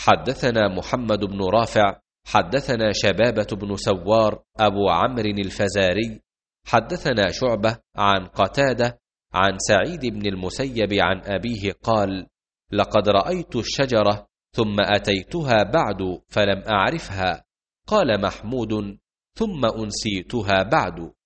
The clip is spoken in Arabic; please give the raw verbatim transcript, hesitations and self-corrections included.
حدثنا محمد بن رافع حدثنا شبابة بن سوار أبو عمرو الفزاري حدثنا شعبة عن قتادة عن سعيد بن المسيب عن أبيه قال: لقد رأيت الشجرة ثم أتيتها بعد فلم أعرفها. قال محمود: ثم أنسيتها بعد.